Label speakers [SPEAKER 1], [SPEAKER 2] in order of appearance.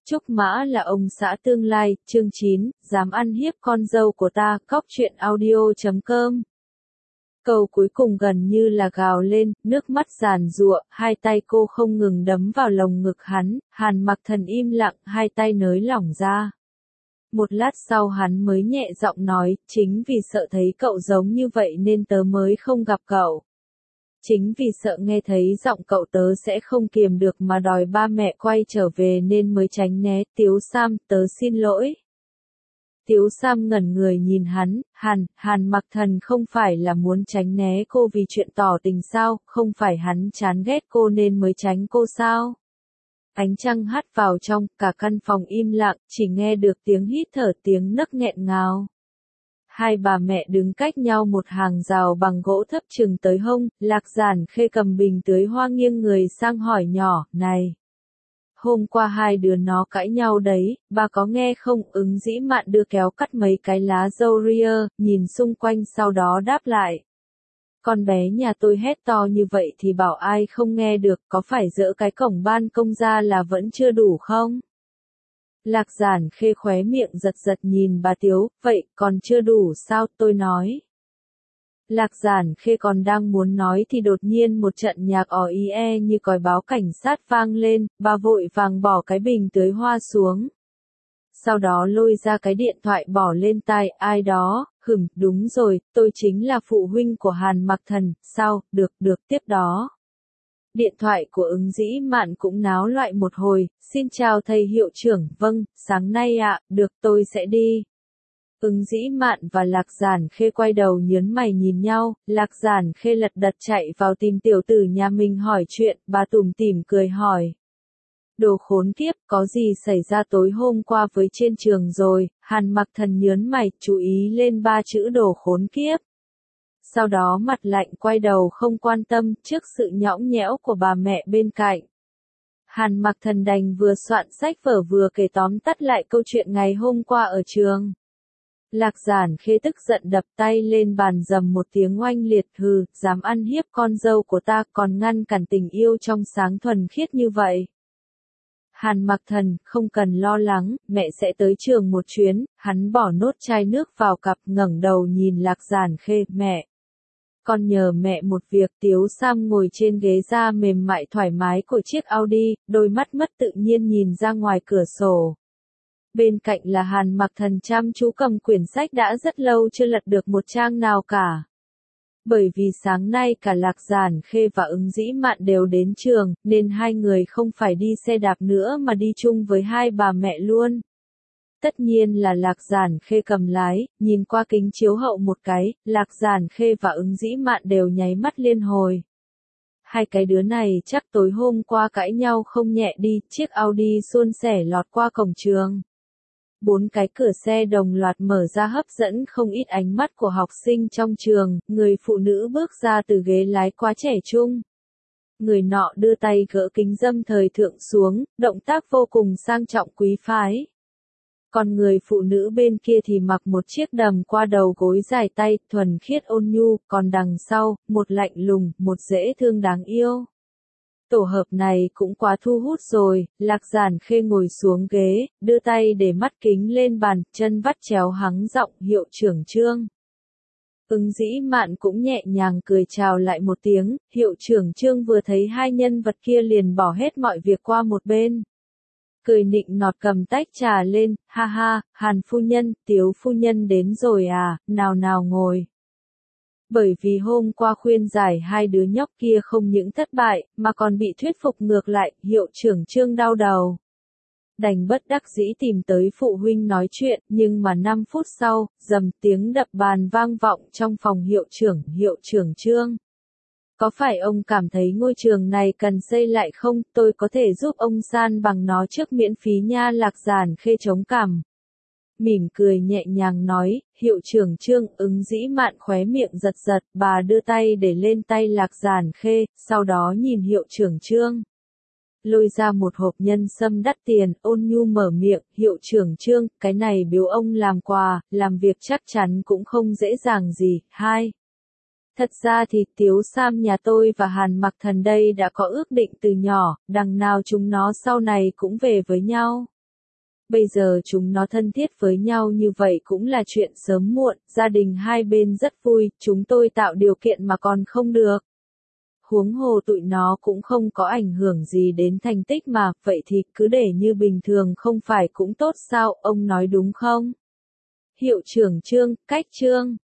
[SPEAKER 1] Trúc Mã là ông xã tương lai, chương 9, dám ăn hiếp con dâu của ta, cóc truyện audio.com. Câu cuối cùng gần như là gào lên, nước mắt giàn giụa, hai tay cô không ngừng đấm vào lồng ngực hắn, Hàn Mặc Thần im lặng, hai tay nới lỏng ra. Một lát sau hắn mới nhẹ giọng nói, chính vì sợ thấy cậu giống như vậy nên tớ mới không gặp cậu. Chính vì sợ nghe thấy giọng cậu tớ sẽ không kiềm được mà đòi ba mẹ quay trở về nên mới tránh né. Tiếu Sam, tớ xin lỗi. Tiếu Sam ngẩn người nhìn hắn, Hàn Mặc Thần không phải là muốn tránh né cô vì chuyện tỏ tình sao, không phải hắn chán ghét cô nên mới tránh cô sao. Ánh trăng hắt vào trong, cả căn phòng im lặng, chỉ nghe được tiếng hít thở, tiếng nấc nghẹn ngào. Hai bà mẹ đứng cách nhau một hàng rào bằng gỗ thấp chừng tới hông, Lạc Giản Khê cầm bình tưới hoa nghiêng người sang hỏi nhỏ, này. Hôm qua hai đứa nó cãi nhau đấy, bà có nghe không? Ứng Dĩ Mạn đưa kéo cắt mấy cái lá dâu ria, nhìn xung quanh sau đó đáp lại. Con bé nhà tôi hét to như vậy thì bảo ai không nghe được, có phải dỡ cái cổng ban công ra là vẫn chưa đủ không? Lạc Giản Khê khóe miệng giật giật nhìn bà Tiếu, vậy còn chưa đủ sao, tôi nói. Lạc Giản Khê còn đang muốn nói thì đột nhiên một trận nhạc như còi báo cảnh sát vang lên, bà vội vàng bỏ cái bình tưới hoa xuống. Sau đó lôi ra cái điện thoại bỏ lên tai, ai đó, đúng rồi, tôi chính là phụ huynh của Hàn Mặc Thần, sao, được, tiếp đó. Điện thoại của Ứng Dĩ Mạn cũng náo loạn một hồi, xin chào thầy hiệu trưởng, vâng, sáng nay ạ, được tôi sẽ đi. Ứng Dĩ Mạn và Lạc Giản Khê quay đầu nhớn mày nhìn nhau, Lạc Giản Khê lật đật chạy vào tìm tiểu tử nhà mình hỏi chuyện, bà tủm tỉm cười hỏi. Đồ khốn kiếp, có gì xảy ra tối hôm qua với trên trường rồi? Hàn Mặc Thần nhớn mày, chú ý lên ba chữ đồ khốn kiếp. Sau đó mặt lạnh quay đầu không quan tâm trước sự nhõng nhẽo của bà mẹ bên cạnh. Hàn Mặc Thần đành vừa soạn sách vở vừa kể tóm tắt lại câu chuyện ngày hôm qua ở trường. Lạc Giản Khê tức giận đập tay lên bàn rầm một tiếng oanh liệt, dám ăn hiếp con dâu của ta còn ngăn cản tình yêu trong sáng thuần khiết như vậy. Hàn Mặc Thần, không cần lo lắng, mẹ sẽ tới trường một chuyến, hắn bỏ nốt chai nước vào cặp ngẩng đầu nhìn Lạc Giản Khê, mẹ. Con nhờ mẹ một việc. Tiếu Sam ngồi trên ghế da mềm mại thoải mái của chiếc Audi, đôi mắt mất tự nhiên nhìn ra ngoài cửa sổ. Bên cạnh là Hàn Mặc Thần chăm chú cầm quyển sách đã rất lâu chưa lật được một trang nào cả. Bởi vì sáng nay cả Lạc Giản Khê và Ứng Dĩ Mạn đều đến trường, nên hai người không phải đi xe đạp nữa mà đi chung với hai bà mẹ luôn. Tất nhiên là Lạc Giản Khê cầm lái, nhìn qua kính chiếu hậu một cái, Lạc Giản Khê và Ứng Dĩ Mạn đều nháy mắt liên hồi. Hai cái đứa này chắc tối hôm qua cãi nhau không nhẹ đi, chiếc Audi suôn sẻ lọt qua cổng trường. 4 cái cửa xe đồng loạt mở ra hấp dẫn không ít ánh mắt của học sinh trong trường, người phụ nữ bước ra từ ghế lái quá trẻ trung. Người nọ đưa tay gỡ kính râm thời thượng xuống, động tác vô cùng sang trọng quý phái. Còn người phụ nữ bên kia thì mặc một chiếc đầm qua đầu gối dài tay, thuần khiết ôn nhu, còn đằng sau, một lạnh lùng, một dễ thương đáng yêu. Tổ hợp này cũng quá thu hút rồi. Lạc Giản Khê ngồi xuống ghế, đưa tay để mắt kính lên bàn, chân vắt chéo hắng giọng, hiệu trưởng Trương. Ứng Dĩ Mạn cũng nhẹ nhàng cười chào lại một tiếng, hiệu trưởng Trương vừa thấy hai nhân vật kia liền bỏ hết mọi việc qua một bên. Cười nịnh nọt cầm tách trà lên, ha ha, Hàn phu nhân, Tiếu phu nhân đến rồi à, nào ngồi. Bởi vì hôm qua khuyên giải hai đứa nhóc kia không những thất bại, mà còn bị thuyết phục ngược lại, hiệu trưởng Trương đau đầu. Đành bất đắc dĩ tìm tới phụ huynh nói chuyện, nhưng mà 5 phút sau, rầm tiếng đập bàn vang vọng trong phòng hiệu trưởng Trương. Có phải ông cảm thấy ngôi trường này cần xây lại không, tôi có thể giúp ông san bằng nó trước miễn phí nha. Lạc Giản Khê chống cằm. Mỉm cười nhẹ nhàng nói, hiệu trưởng Trương. Ứng Dĩ Mạn khóe miệng giật, bà đưa tay để lên tay Lạc Giản Khê, sau đó nhìn hiệu trưởng Trương. Lôi ra một hộp nhân sâm đắt tiền, ôn nhu mở miệng, hiệu trưởng Trương, cái này biếu ông làm quà, làm việc chắc chắn cũng không dễ dàng gì. Thật ra thì Tiếu Sam nhà tôi và Hàn Mặc Thần đây đã có ước định từ nhỏ, đằng nào chúng nó sau này cũng về với nhau. Bây giờ chúng nó thân thiết với nhau như vậy cũng là chuyện sớm muộn, gia đình hai bên rất vui, chúng tôi tạo điều kiện mà còn không được. Huống hồ tụi nó cũng không có ảnh hưởng gì đến thành tích mà, vậy thì cứ để như bình thường không phải cũng tốt sao, ông nói đúng không? Hiệu trưởng Trương, cách Trương.